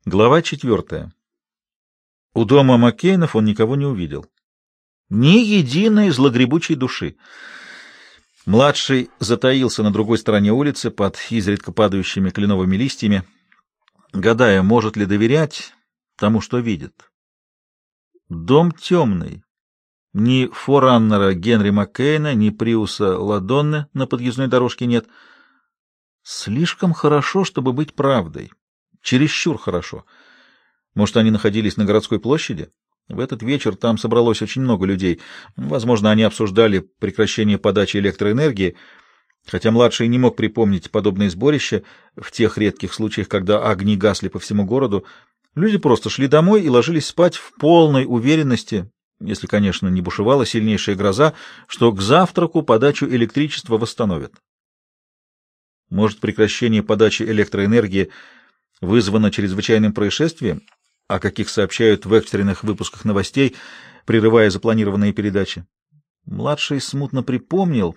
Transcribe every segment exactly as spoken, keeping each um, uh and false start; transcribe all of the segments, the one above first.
Глава четвертая. У дома Маккейнов он никого не увидел. Ни единой злогребучей души. Младший затаился на другой стороне улицы под изредка падающими кленовыми листьями, гадая, может ли доверять тому, что видит. Дом темный. Ни фораннера Генри Маккейна, ни Приуса Ладонны на подъездной дорожке нет. Слишком хорошо, чтобы быть правдой. Чересчур хорошо. Может, они находились на городской площади? В этот вечер там собралось очень много людей. Возможно, они обсуждали прекращение подачи электроэнергии, хотя младший не мог припомнить подобные сборища в тех редких случаях, когда огни гасли по всему городу. Люди просто шли домой и ложились спать в полной уверенности, если, конечно, не бушевала сильнейшая гроза, что к завтраку подачу электричества восстановят. Может, прекращение подачи электроэнергии вызвано чрезвычайным происшествием, о каких сообщают в экстренных выпусках новостей, прерывая запланированные передачи. Младший смутно припомнил.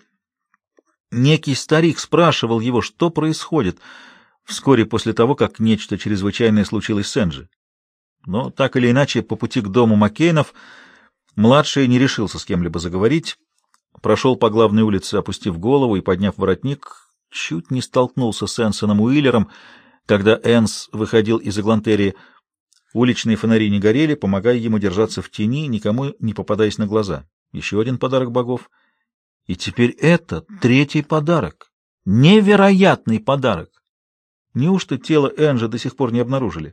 Некий старик спрашивал его, что происходит, вскоре после того, как нечто чрезвычайное случилось с Энджи. Но так или иначе, по пути к дому Маккейнов младший не решился с кем-либо заговорить, прошел по главной улице, опустив голову и подняв воротник, чуть не столкнулся с Энсоном Уиллером, когда Энс выходил из Эглантерии. Уличные фонари не горели, помогая ему держаться в тени, никому не попадаясь на глаза. Еще один подарок богов. И теперь это третий подарок. Невероятный подарок. Неужто тело Энджи до сих пор не обнаружили?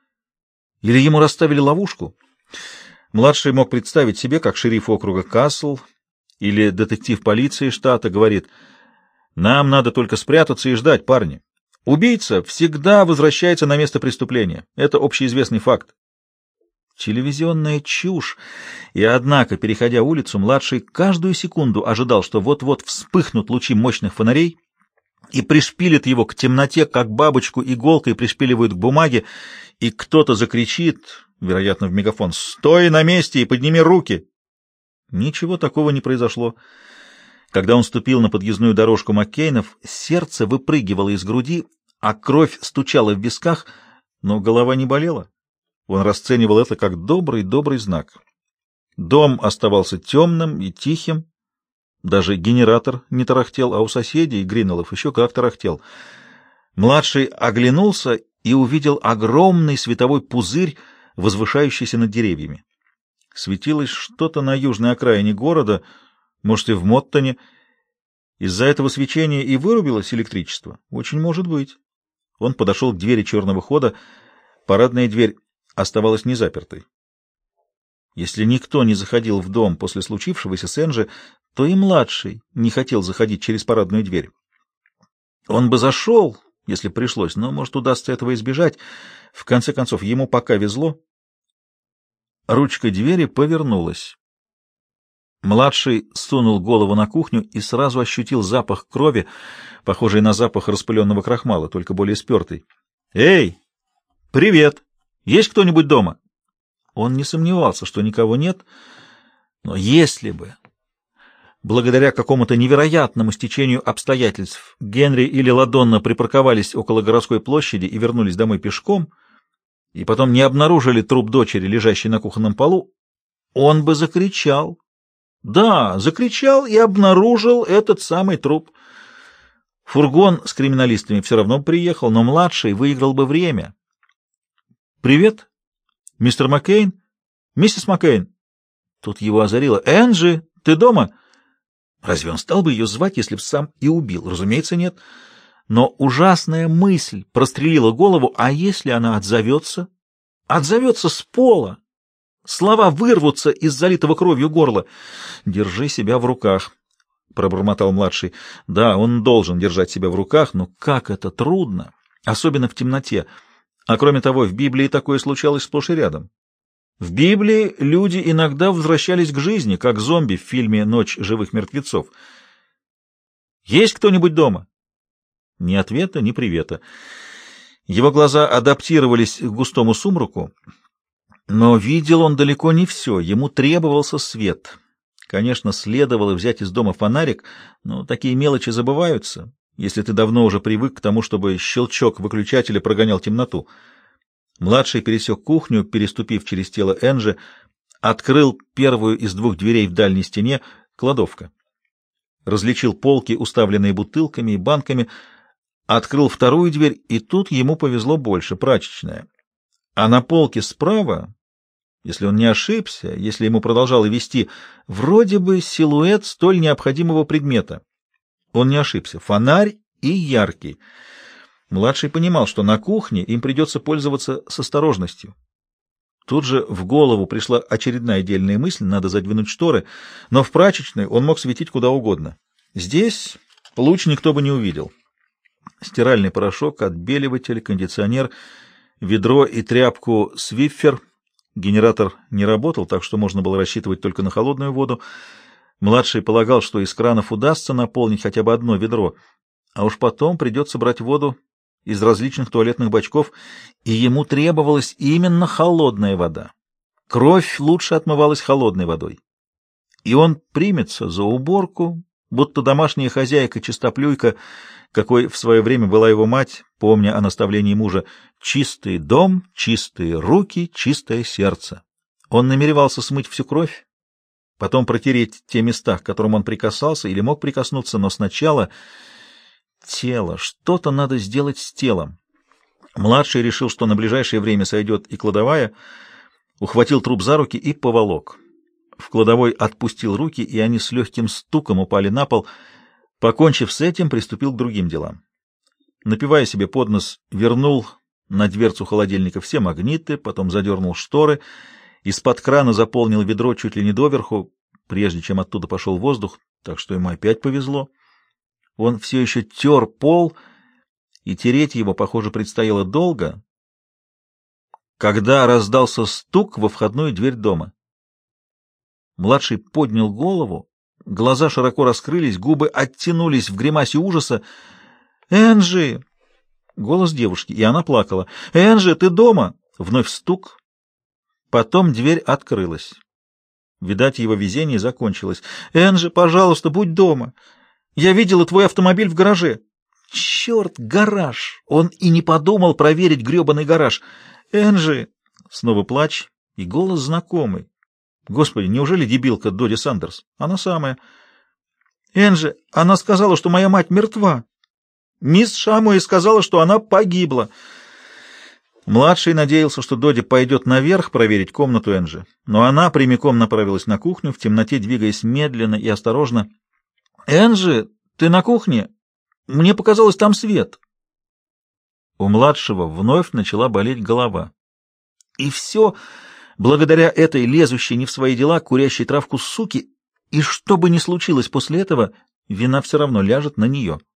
Или ему расставили ловушку? Младший мог представить себе, как шериф округа Касл или детектив полиции штата говорит: «Нам надо только спрятаться и ждать, парни. Убийца всегда возвращается на место преступления. Это общеизвестный факт». Телевизионная чушь. И однако, переходя улицу, младший каждую секунду ожидал, что вот-вот вспыхнут лучи мощных фонарей и пришпилят его к темноте, как бабочку иголкой пришпиливают к бумаге, и кто-то закричит, вероятно, в мегафон: «Стой на месте и подними руки!» Ничего такого не произошло. Когда он ступил на подъездную дорожку Маккейнов, сердце выпрыгивало из груди, а кровь стучала в висках, но голова не болела. Он расценивал это как добрый-добрый знак. Дом оставался темным и тихим, даже генератор не тарахтел, а у соседей Гринеллов еще как тарахтел. Младший оглянулся и увидел огромный световой пузырь, возвышающийся над деревьями. Светилось что-то на южной окраине города, может, и в Моттоне. Из-за этого свечения и вырубилось электричество? Очень может быть. Он подошел к двери черного хода. Парадная дверь оставалась незапертой. Если никто не заходил в дом после случившегося с Энджи, то и младший не хотел заходить через парадную дверь. Он бы зашел, если пришлось, но, может, удастся этого избежать. В конце концов, ему пока везло. Ручка двери повернулась. Младший сунул голову на кухню и сразу ощутил запах крови, похожий на запах распыленного крахмала, только более спертый. «Эй! Привет! Есть кто-нибудь дома?» Он не сомневался, что никого нет, но если бы, благодаря какому-то невероятному стечению обстоятельств, Генри или Ладонна припарковались около городской площади и вернулись домой пешком, и потом не обнаружили труп дочери, лежащей на кухонном полу, он бы закричал. Да, закричал и обнаружил этот самый труп. Фургон с криминалистами все равно приехал, но младший выиграл бы время. «Привет, мистер Маккейн? Миссис Маккейн?» Тут его озарило. «Энджи, ты дома?» Разве он стал бы ее звать, если б сам и убил? Разумеется, нет. Но ужасная мысль прострелила голову. А если она отзовется? Отзовется с пола. Слова вырвутся из залитого кровью горла. «Держи себя в руках», — пробормотал младший. Да, он должен держать себя в руках, но как это трудно, особенно в темноте. А кроме того, в Библии такое случалось сплошь и рядом. В Библии люди иногда возвращались к жизни, как зомби в фильме «Ночь живых мертвецов». «Есть кто-нибудь дома?» Ни ответа, ни привета. Его глаза адаптировались к густому сумраку, но видел он далеко не все, ему требовался свет. Конечно, следовало взять из дома фонарик, но такие мелочи забываются, если ты давно уже привык к тому, чтобы щелчок выключателя прогонял темноту. Младший пересек кухню, переступив через тело Энджи, открыл первую из двух дверей в дальней стене — кладовка. Различил полки, уставленные бутылками и банками, открыл вторую дверь, и тут ему повезло больше — прачечная. А на полке справа, если он не ошибся, если ему продолжало вести, вроде бы силуэт столь необходимого предмета. Он не ошибся. Фонарь и яркий. Младший понимал, что на кухне им придется пользоваться с осторожностью. Тут же в голову пришла очередная дельная мысль: надо задвинуть шторы, но в прачечной он мог светить куда угодно. Здесь луч никто бы не увидел. Стиральный порошок, отбеливатель, кондиционер, ведро и тряпку Свиффер. Генератор не работал, так что можно было рассчитывать только на холодную воду. Младший полагал, что из кранов удастся наполнить хотя бы одно ведро, а уж потом придется брать воду из различных туалетных бачков, и ему требовалась именно холодная вода. Кровь лучше отмывалась холодной водой. И он примется за уборку, будто домашняя хозяйка-чистоплюйка, какой в свое время была его мать, помня о наставлении мужа: «Чистый дом, чистые руки, чистое сердце». Он намеревался смыть всю кровь, потом протереть те места, к которым он прикасался или мог прикоснуться, но сначала тело, что-то надо сделать с телом. Младший решил, что на ближайшее время сойдет и кладовая, ухватил труп за руки и поволок. В кладовой отпустил руки, и они с легким стуком упали на пол. Покончив с этим, приступил к другим делам. Напивая себе под нос, вернул на дверцу холодильника все магниты, потом задернул шторы, из-под крана заполнил ведро чуть ли не доверху, прежде чем оттуда пошел воздух, так что ему опять повезло. Он все еще тер пол, и тереть его, похоже, предстояло долго, когда раздался стук во входную дверь дома. Младший поднял голову, глаза широко раскрылись, губы оттянулись в гримасе ужаса. «Энджи!» Голос девушки, и она плакала. «Энджи, ты дома?» Вновь стук. Потом дверь открылась. Видать, его везение закончилось. «Энджи, пожалуйста, будь дома. Я видела твой автомобиль в гараже». «Черт, гараж!» Он и не подумал проверить гребаный гараж. «Энджи!» Снова плач, и голос знакомый. Господи, неужели дебилка Доди Сандерс? Она самая. «Энджи, она сказала, что моя мать мертва. Мисс Шамуэй сказала, что она погибла». Младший надеялся, что Доди пойдет наверх проверить комнату Энджи, но она прямиком направилась на кухню, в темноте двигаясь медленно и осторожно. «Энджи, ты на кухне? Мне показалось, там свет». У младшего вновь начала болеть голова. И все благодаря этой лезущей не в свои дела, курящей травку суки, и что бы ни случилось после этого, вина все равно ляжет на нее.